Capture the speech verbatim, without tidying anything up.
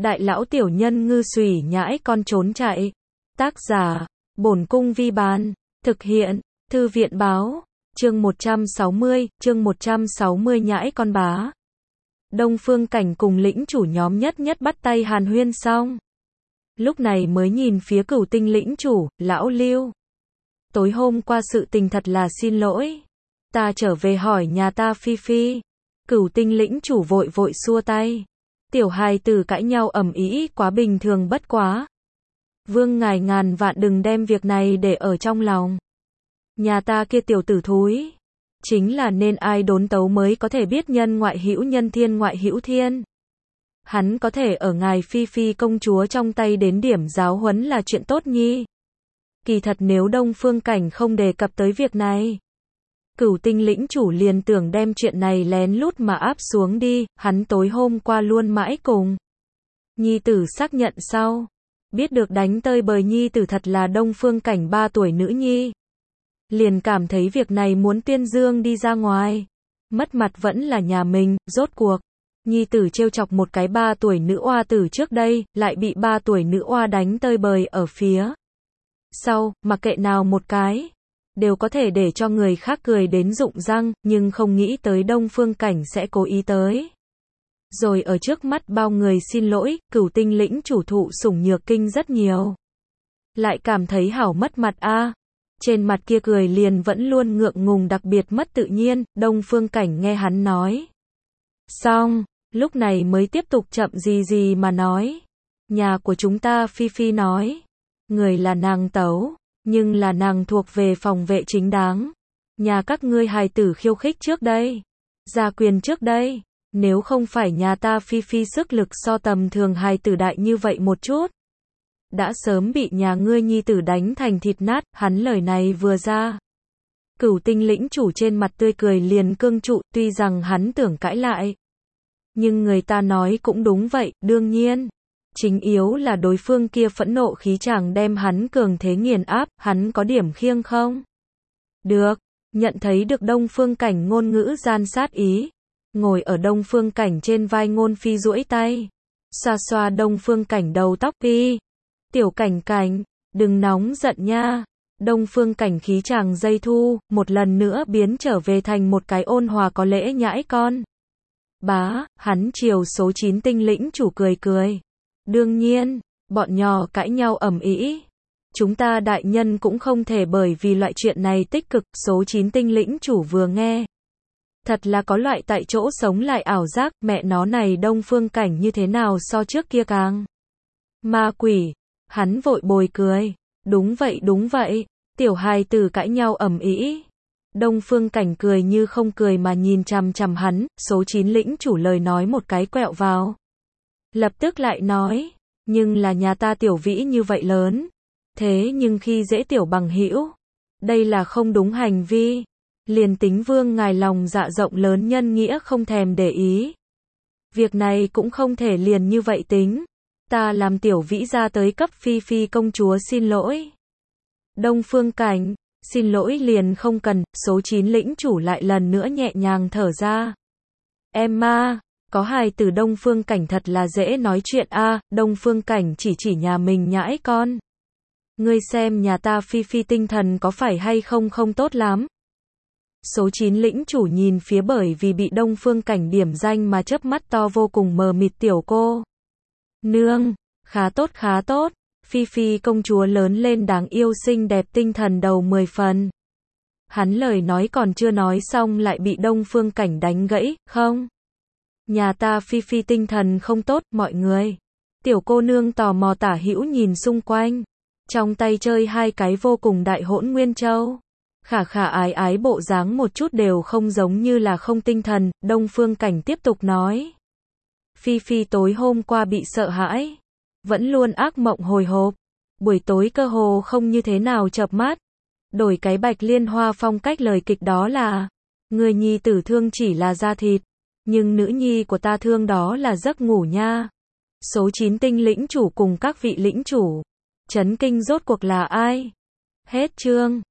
Đại lão tiểu nhân ngư xùy nhãi con trốn chạy. Tác giả, Bổn Cung Vi Bán. Thực hiện, Thư viện Báo. Chương một trăm sáu mươi, chương một trăm sáu mươi nhãi con bá. Đông Phương Cảnh cùng lĩnh chủ nhóm nhất nhất bắt tay hàn huyên xong. Lúc này mới nhìn phía Cửu Tinh lĩnh chủ, lão Lưu. Tối hôm qua sự tình thật là xin lỗi. Ta trở về hỏi nhà ta Phi Phi. Cửu Tinh lĩnh chủ vội vội xua tay. Tiểu hài tử cãi nhau ầm ĩ quá bình thường bất quá. Vương ngài ngàn vạn đừng đem việc này để ở trong lòng. Nhà ta kia tiểu tử thúi. Chính là nên ai đốn tấu mới có thể biết nhân ngoại hữu nhân thiên ngoại hữu thiên. Hắn có thể ở ngài Phi Phi công chúa trong tay đến điểm giáo huấn là chuyện tốt nhi. Kỳ thật nếu Đông Phương Cảnh không đề cập tới việc này. Cửu Tinh lĩnh chủ liền tưởng đem chuyện này lén lút mà áp xuống đi, hắn tối hôm qua luôn mãi cùng. Nhi tử xác nhận sau. Biết được đánh tơi bời nhi tử thật là Đông Phương Cảnh ba tuổi nữ nhi. Liền cảm thấy việc này muốn tuyên dương đi ra ngoài. Mất mặt vẫn là nhà mình, rốt cuộc. Nhi tử trêu chọc một cái ba tuổi nữ oa tử trước đây, lại bị ba tuổi nữ oa đánh tơi bời ở phía sau, mặc kệ nào một cái. Đều có thể để cho người khác cười đến rụng răng, nhưng không nghĩ tới Đông Phương Cảnh sẽ cố ý tới. Rồi ở trước mắt bao người xin lỗi, Cửu Tinh lĩnh chủ thụ sủng nhược kinh rất nhiều. Lại cảm thấy hảo mất mặt a. À. Trên mặt kia cười liền vẫn luôn ngượng ngùng đặc biệt mất tự nhiên, Đông Phương Cảnh nghe hắn nói. Xong, lúc này mới tiếp tục chậm gì gì mà nói. Nhà của chúng ta Phi Phi nói. Người là nàng tấu. Nhưng là nàng thuộc về phòng vệ chính đáng. Nhà các ngươi hài tử khiêu khích trước đây. Gia quyền trước đây. Nếu không phải nhà ta Phi Phi sức lực so tầm thường hài tử đại như vậy một chút. Đã sớm bị nhà ngươi nhi tử đánh thành thịt nát, hắn lời này vừa ra. Cửu Tinh lĩnh chủ trên mặt tươi cười liền cương trụ, tuy rằng hắn tưởng cãi lại. Nhưng người ta nói cũng đúng vậy, đương nhiên. Chính yếu là đối phương kia phẫn nộ khí chàng đem hắn cường thế nghiền áp, hắn có điểm khiêng không? Được, nhận thấy được Đông Phương Cảnh ngôn ngữ gian sát ý. Ngồi ở Đông Phương Cảnh trên vai Ngôn Phi duỗi tay. Xoa xoa Đông Phương Cảnh đầu tóc Phi. Tiểu Cảnh Cảnh, đừng nóng giận nha. Đông Phương Cảnh khí chàng dây thu, một lần nữa biến trở về thành một cái ôn hòa có lễ nhãi con. Bá, hắn chiều số chín tinh lĩnh chủ cười cười. Đương nhiên, bọn nhỏ cãi nhau ầm ĩ. Chúng ta đại nhân cũng không thể bởi vì loại chuyện này tích cực, số chín tinh lĩnh chủ vừa nghe. Thật là có loại tại chỗ sống lại ảo giác, mẹ nó này Đông Phương Cảnh như thế nào so trước kia càng. Ma quỷ, hắn vội bồi cười. Đúng vậy đúng vậy, tiểu hài tử cãi nhau ầm ĩ. Đông Phương Cảnh cười như không cười mà nhìn chằm chằm hắn, số chín lĩnh chủ lời nói một cái quẹo vào. Lập tức lại nói, nhưng là nhà ta tiểu vĩ như vậy lớn. Thế nhưng khi dễ tiểu bằng hữu, đây là không đúng hành vi. Liền tính vương ngài lòng dạ rộng lớn nhân nghĩa không thèm để ý. Việc này cũng không thể liền như vậy tính. Ta làm tiểu vĩ ra tới cấp Phi Phi công chúa xin lỗi. Đông Phương Cảnh, xin lỗi liền không cần, số chín lĩnh chủ lại lần nữa nhẹ nhàng thở ra. Emma, có hài tử Đông Phương Cảnh thật là dễ nói chuyện a. À, Đông Phương Cảnh chỉ chỉ nhà mình nhãi con. Ngươi xem nhà ta Phi Phi tinh thần có phải hay không không tốt lắm. Số chín lĩnh chủ nhìn phía bởi vì bị Đông Phương Cảnh điểm danh mà chớp mắt to vô cùng mờ mịt tiểu cô. Nương, khá tốt khá tốt, Phi Phi công chúa lớn lên đáng yêu xinh đẹp tinh thần đầu mười phần. Hắn lời nói còn chưa nói xong lại bị Đông Phương Cảnh đánh gãy, không. Nhà ta Phi Phi tinh thần không tốt, mọi người. Tiểu cô nương tò mò tả hữu nhìn xung quanh. Trong tay chơi hai cái vô cùng đại hỗn nguyên châu. Khả khả ái ái bộ dáng một chút đều không giống như là không tinh thần, Đông Phương Cảnh tiếp tục nói. Phi Phi tối hôm qua bị sợ hãi. Vẫn luôn ác mộng hồi hộp. Buổi tối cơ hồ không như thế nào chợp mắt. Đổi cái Bạch Liên Hoa phong cách lời kịch đó là. Người nhi tử thương chỉ là da thịt. Nhưng nữ nhi của ta thương đó là giấc ngủ nha. Số chín tinh lĩnh chủ cùng các vị lĩnh chủ. Chấn kinh rốt cuộc là ai? Hết chương.